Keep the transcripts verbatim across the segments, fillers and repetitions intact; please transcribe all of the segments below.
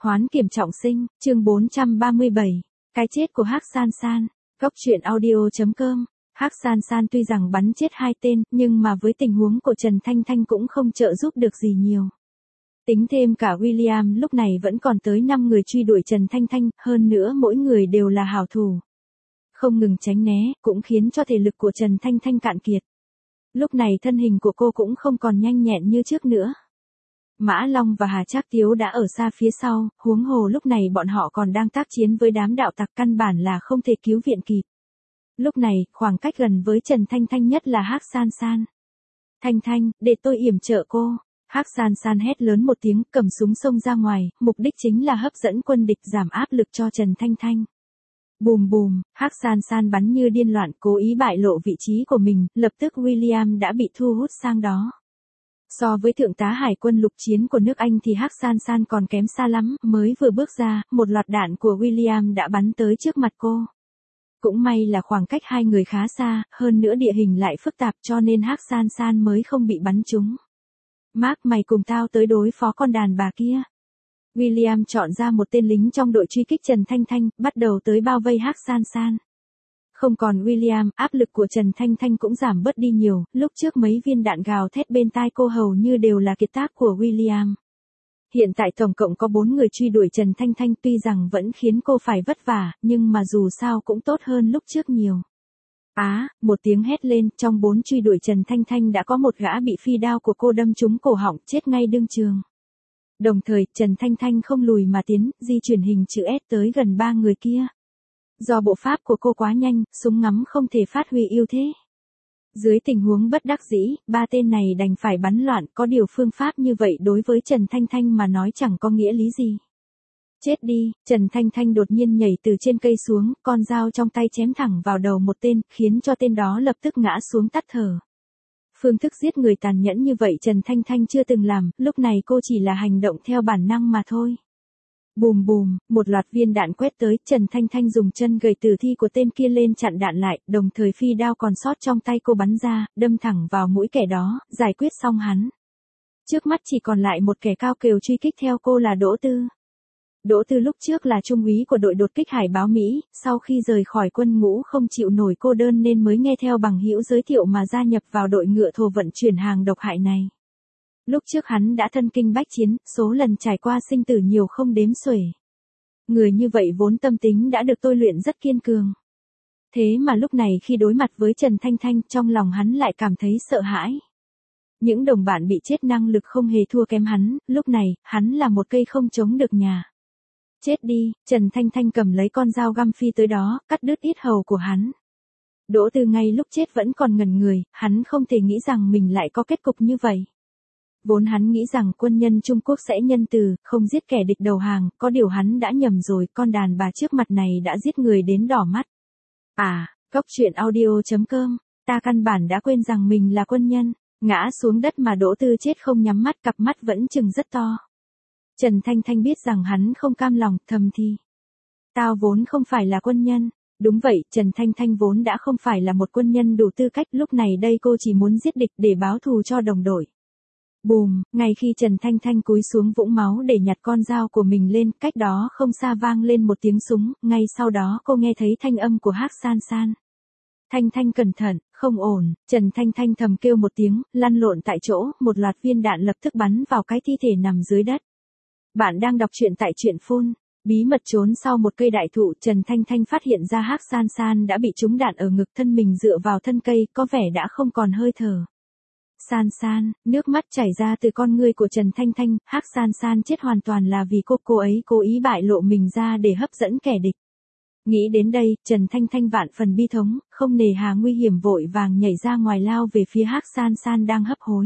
Hoán kiểm trọng sinh, chương bốn trăm ba mươi bảy. Cái chết của Hắc San San. Góc truyện audio chấm com. Hắc San San tuy rằng bắn chết hai tên, nhưng mà với tình huống của Trần Thanh Thanh cũng không trợ giúp được gì nhiều. Tính thêm cả William lúc này vẫn còn tới năm người truy đuổi Trần Thanh Thanh, hơn nữa mỗi người đều là hảo thủ. Không ngừng tránh né, cũng khiến cho thể lực của Trần Thanh Thanh cạn kiệt. Lúc này thân hình của cô cũng không còn nhanh nhẹn như trước nữa. Mã Long và Hà Trác Tiếu đã ở xa phía sau, huống hồ lúc này bọn họ còn đang tác chiến với đám đạo tặc, căn bản là không thể cứu viện kịp. Lúc này, khoảng cách gần với Trần Thanh Thanh nhất là Hắc San San. Thanh Thanh, để tôi yểm trợ cô. Hắc San San hét lớn một tiếng, cầm súng xông ra ngoài, mục đích chính là hấp dẫn quân địch, giảm áp lực cho Trần Thanh Thanh. Bùm bùm, Hắc San San bắn như điên loạn, cố ý bại lộ vị trí của mình, lập tức William đã bị thu hút sang đó. So với thượng tá hải quân lục chiến của nước Anh thì Hắc San San còn kém xa lắm, mới vừa bước ra, một loạt đạn của William đã bắn tới trước mặt cô. Cũng may là khoảng cách hai người khá xa, hơn nữa địa hình lại phức tạp cho nên Hắc San San mới không bị bắn trúng. Mark, mày cùng tao tới đối phó con đàn bà kia. William chọn ra một tên lính trong đội truy kích Trần Thanh Thanh, bắt đầu tới bao vây Hắc San San. Không còn William, áp lực của Trần Thanh Thanh cũng giảm bớt đi nhiều, lúc trước mấy viên đạn gào thét bên tai cô hầu như đều là kiệt tác của William. Hiện tại tổng cộng có bốn người truy đuổi Trần Thanh Thanh, tuy rằng vẫn khiến cô phải vất vả, nhưng mà dù sao cũng tốt hơn lúc trước nhiều. Á, à, một tiếng hét lên, trong bốn truy đuổi Trần Thanh Thanh đã có một gã bị phi đao của cô đâm trúng cổ họng, chết ngay đương trường. Đồng thời, Trần Thanh Thanh không lùi mà tiến, di chuyển hình chữ S tới gần ba người kia. Do bộ pháp của cô quá nhanh, súng ngắm không thể phát huy ưu thế. Dưới tình huống bất đắc dĩ, ba tên này đành phải bắn loạn, có điều phương pháp như vậy đối với Trần Thanh Thanh mà nói chẳng có nghĩa lý gì. Chết đi, Trần Thanh Thanh đột nhiên nhảy từ trên cây xuống, con dao trong tay chém thẳng vào đầu một tên, khiến cho tên đó lập tức ngã xuống tắt thở. Phương thức giết người tàn nhẫn như vậy Trần Thanh Thanh chưa từng làm, lúc này cô chỉ là hành động theo bản năng mà thôi. Bùm bùm, một loạt viên đạn quét tới, Trần Thanh Thanh dùng chân gầy tử thi của tên kia lên chặn đạn lại, đồng thời phi đao còn sót trong tay cô bắn ra, đâm thẳng vào mũi kẻ đó, giải quyết xong hắn. Trước mắt chỉ còn lại một kẻ cao kiều truy kích theo cô là Đỗ Tư. Đỗ Tư lúc trước là trung úy của đội đột kích hải báo Mỹ, sau khi rời khỏi quân ngũ không chịu nổi cô đơn nên mới nghe theo bằng hữu giới thiệu mà gia nhập vào đội ngựa thồ vận chuyển hàng độc hại này. Lúc trước hắn đã thân kinh bách chiến, số lần trải qua sinh tử nhiều không đếm xuể. Người như vậy vốn tâm tính đã được tôi luyện rất kiên cường. Thế mà lúc này khi đối mặt với Trần Thanh Thanh, trong lòng hắn lại cảm thấy sợ hãi. Những đồng bạn bị chết năng lực không hề thua kém hắn, lúc này, hắn là một cây không chống được nhà. Chết đi, Trần Thanh Thanh cầm lấy con dao găm phi tới đó, cắt đứt yết hầu của hắn. Đỗ Tư ngay lúc chết vẫn còn ngẩn người, hắn không thể nghĩ rằng mình lại có kết cục như vậy. Vốn hắn nghĩ rằng quân nhân Trung Quốc sẽ nhân từ, không giết kẻ địch đầu hàng, có điều hắn đã nhầm rồi, con đàn bà trước mặt này đã giết người đến đỏ mắt. À, góc truyện audio chấm com, ta căn bản đã quên rằng mình là quân nhân, ngã xuống đất mà Đỗ Tư chết không nhắm mắt, cặp mắt vẫn trừng rất to. Trần Thanh Thanh biết rằng hắn không cam lòng, thầm thì. Tao vốn không phải là quân nhân. Đúng vậy, Trần Thanh Thanh vốn đã không phải là một quân nhân đủ tư cách, lúc này đây cô chỉ muốn giết địch để báo thù cho đồng đội. Bùm, ngay khi Trần Thanh Thanh cúi xuống vũng máu để nhặt con dao của mình lên, cách đó không xa vang lên một tiếng súng, ngay sau đó cô nghe thấy thanh âm của Hắc San San. Thanh Thanh cẩn thận, không ổn, Trần Thanh Thanh thầm kêu một tiếng, lăn lộn tại chỗ, một loạt viên đạn lập tức bắn vào cái thi thể nằm dưới đất. Bạn đang đọc truyện tại truyện phun. Bí mật trốn sau một cây đại thụ, Trần Thanh Thanh phát hiện ra Hắc San San đã bị trúng đạn ở ngực, thân mình dựa vào thân cây, có vẻ đã không còn hơi thở. San San, nước mắt chảy ra từ con ngươi của Trần Thanh Thanh, Hắc San San chết hoàn toàn là vì cô, cô ấy cố ý bại lộ mình ra để hấp dẫn kẻ địch. Nghĩ đến đây, Trần Thanh Thanh vạn phần bi thống, không nề hà nguy hiểm vội vàng nhảy ra ngoài lao về phía Hắc San San đang hấp hối.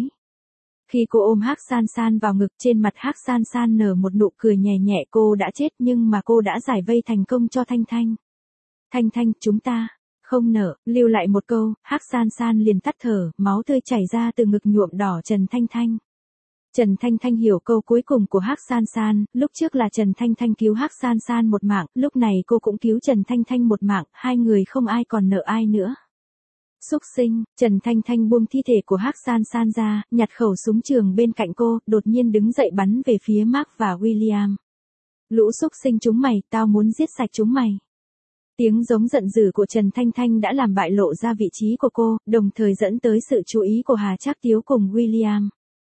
Khi cô ôm Hắc San San vào ngực, trên mặt Hắc San San nở một nụ cười nhẹ nhẹ, cô đã chết nhưng mà cô đã giải vây thành công cho Thanh Thanh. Thanh Thanh, chúng ta, không nở, lưu lại một câu, Hắc San San liền tắt thở, máu tươi chảy ra từ ngực nhuộm đỏ Trần Thanh Thanh. Trần Thanh Thanh hiểu câu cuối cùng của Hắc San San, lúc trước là Trần Thanh Thanh cứu Hắc San San một mạng, lúc này cô cũng cứu Trần Thanh Thanh một mạng, hai người không ai còn nợ ai nữa. Xúc sinh, Trần Thanh Thanh buông thi thể của Hắc San San ra, nhặt khẩu súng trường bên cạnh cô, đột nhiên đứng dậy bắn về phía Mark và William. Lũ xúc sinh chúng mày, tao muốn giết sạch chúng mày. Tiếng giống giận dữ của Trần Thanh Thanh đã làm bại lộ ra vị trí của cô, đồng thời dẫn tới sự chú ý của Hà Trác Tiếu cùng William.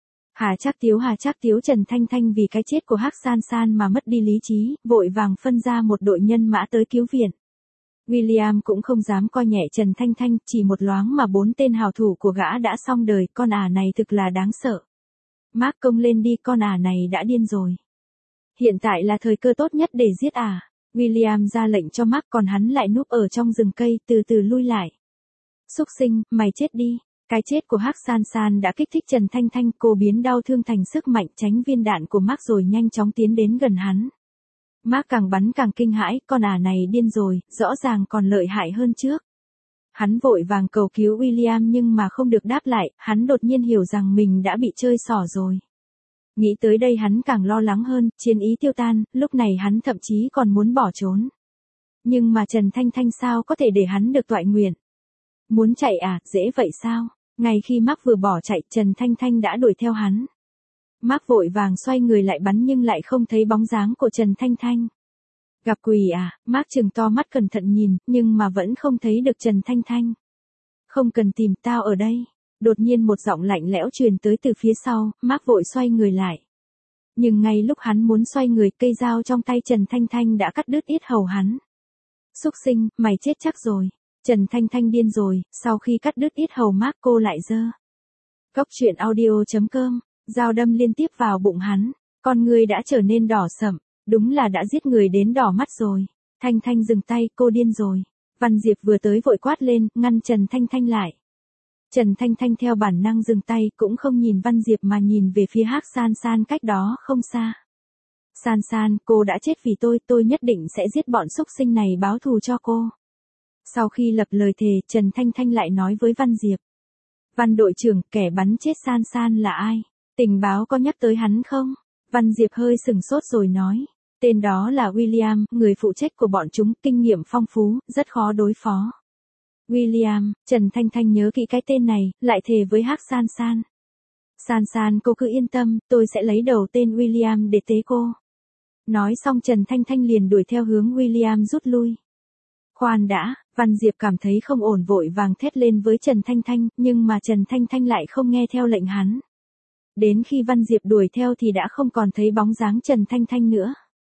Hà Trác Tiếu Hà Trác Tiếu Trần Thanh Thanh vì cái chết của Hắc San San mà mất đi lý trí, vội vàng phân ra một đội nhân mã tới cứu viện. William cũng không dám coi nhẹ Trần Thanh Thanh, chỉ một loáng mà bốn tên hào thủ của gã đã xong đời, con ả này thực là đáng sợ. Mark công lên đi, con ả này đã điên rồi. Hiện tại là thời cơ tốt nhất để giết ả. William ra lệnh cho Mark, còn hắn lại núp ở trong rừng cây, từ từ lui lại. Xúc sinh, mày chết đi. Cái chết của Hắc San San đã kích thích Trần Thanh Thanh, cô biến đau thương thành sức mạnh, tránh viên đạn của Mark rồi nhanh chóng tiến đến gần hắn. Mark càng bắn càng kinh hãi, con ả này điên rồi, rõ ràng còn lợi hại hơn trước. Hắn vội vàng cầu cứu William nhưng mà không được đáp lại, hắn đột nhiên hiểu rằng mình đã bị chơi xỏ rồi. Nghĩ tới đây hắn càng lo lắng hơn, chiến ý tiêu tan, lúc này hắn thậm chí còn muốn bỏ trốn. Nhưng mà Trần Thanh Thanh sao có thể để hắn được toại nguyện? Muốn chạy à, dễ vậy sao? Ngay khi Mark vừa bỏ chạy, Trần Thanh Thanh đã đuổi theo hắn. Mark vội vàng xoay người lại bắn nhưng lại không thấy bóng dáng của Trần Thanh Thanh. Gặp quỷ à, Mark trừng to mắt cẩn thận nhìn, nhưng mà vẫn không thấy được Trần Thanh Thanh. Không cần tìm, tao ở đây. Đột nhiên một giọng lạnh lẽo truyền tới từ phía sau, Mark vội xoay người lại. Nhưng ngay lúc hắn muốn xoay người, cây dao trong tay Trần Thanh Thanh đã cắt đứt yết hầu hắn. Xúc sinh, mày chết chắc rồi. Trần Thanh Thanh điên rồi, sau khi cắt đứt yết hầu Mark cô lại giơ. Góc truyện audio chấm com, dao đâm liên tiếp vào bụng hắn, con người đã trở nên đỏ sậm, đúng là đã giết người đến đỏ mắt rồi. Thanh Thanh dừng tay, cô điên rồi. Văn Diệp vừa tới vội quát lên, ngăn Trần Thanh Thanh lại. Trần Thanh Thanh theo bản năng dừng tay, cũng không nhìn Văn Diệp mà nhìn về phía Hắc San San cách đó không xa. San San, cô đã chết vì tôi, tôi nhất định sẽ giết bọn xúc sinh này báo thù cho cô. Sau khi lập lời thề, Trần Thanh Thanh lại nói với Văn Diệp. Văn đội trưởng, kẻ bắn chết San San là ai? Tình báo có nhắc tới hắn không? Văn Diệp hơi sừng sốt rồi nói. Tên đó là William, người phụ trách của bọn chúng, kinh nghiệm phong phú, rất khó đối phó. William, Trần Thanh Thanh nhớ kỹ cái tên này, lại thề với Hắc San San. San San, cô cứ yên tâm, tôi sẽ lấy đầu tên William để tế cô. Nói xong Trần Thanh Thanh liền đuổi theo hướng William rút lui. Khoan đã, Văn Diệp cảm thấy không ổn vội vàng thét lên với Trần Thanh Thanh, nhưng mà Trần Thanh Thanh lại không nghe theo lệnh hắn. Đến khi Văn Diệp đuổi theo thì đã không còn thấy bóng dáng Trần Thanh Thanh nữa.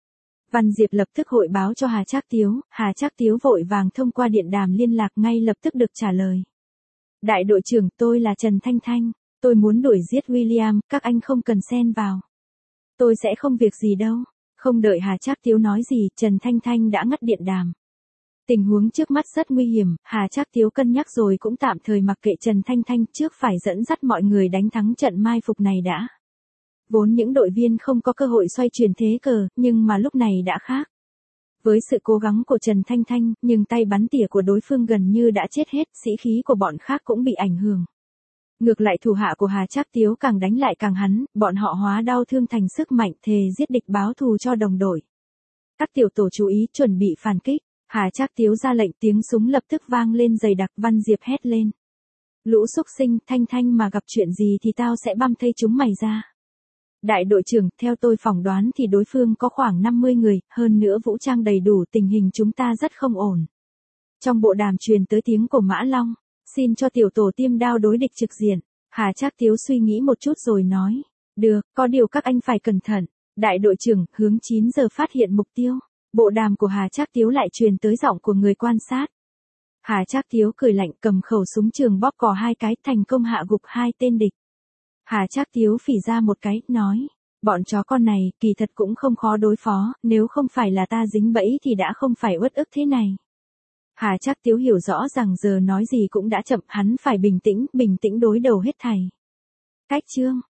Văn Diệp lập tức hội báo cho Hà Trác Tiếu, Hà Trác Tiếu vội vàng thông qua điện đàm liên lạc ngay lập tức được trả lời. Đại đội trưởng, tôi là Trần Thanh Thanh, tôi muốn đuổi giết William, các anh không cần xen vào. Tôi sẽ không việc gì đâu. Không đợi Hà Trác Tiếu nói gì, Trần Thanh Thanh đã ngắt điện đàm. Tình huống trước mắt rất nguy hiểm, Hà Trác Tiếu cân nhắc rồi cũng tạm thời mặc kệ Trần Thanh Thanh, trước phải dẫn dắt mọi người đánh thắng trận mai phục này đã. Vốn những đội viên không có cơ hội xoay chuyển thế cờ, nhưng mà lúc này đã khác. Với sự cố gắng của Trần Thanh Thanh, nhưng tay bắn tỉa của đối phương gần như đã chết hết, sĩ khí của bọn khác cũng bị ảnh hưởng. Ngược lại thủ hạ của Hà Trác Tiếu càng đánh lại càng hắn, bọn họ hóa đau thương thành sức mạnh, thề giết địch báo thù cho đồng đội. Các tiểu tổ chú ý chuẩn bị phản kích, Hà Trác Tiếu ra lệnh, tiếng súng lập tức vang lên dày đặc. Văn Diệp hét lên. Lũ xúc sinh, Thanh Thanh mà gặp chuyện gì thì tao sẽ băm thây chúng mày ra. Đại đội trưởng, theo tôi phỏng đoán thì đối phương có khoảng năm mươi người, hơn nữa vũ trang đầy đủ, tình hình chúng ta rất không ổn. Trong bộ đàm truyền tới tiếng của Mã Long, xin cho tiểu tổ tiêm đao đối địch trực diện. Hà Trác Tiếu suy nghĩ một chút rồi nói, được, có điều các anh phải cẩn thận. Đại đội trưởng, hướng chín giờ phát hiện mục tiêu. Bộ đàm của Hà Trác Tiếu lại truyền tới giọng của người quan sát. Hà Trác Tiếu cười lạnh, cầm khẩu súng trường bóp cò hai cái, thành công hạ gục hai tên địch. Hà Trác Tiếu phỉ ra một cái, nói, bọn chó con này, kỳ thật cũng không khó đối phó, nếu không phải là ta dính bẫy thì đã không phải uất ức thế này. Hà Trác Tiếu hiểu rõ rằng giờ nói gì cũng đã chậm, hắn phải bình tĩnh, bình tĩnh đối đầu hết thảy. Cách chương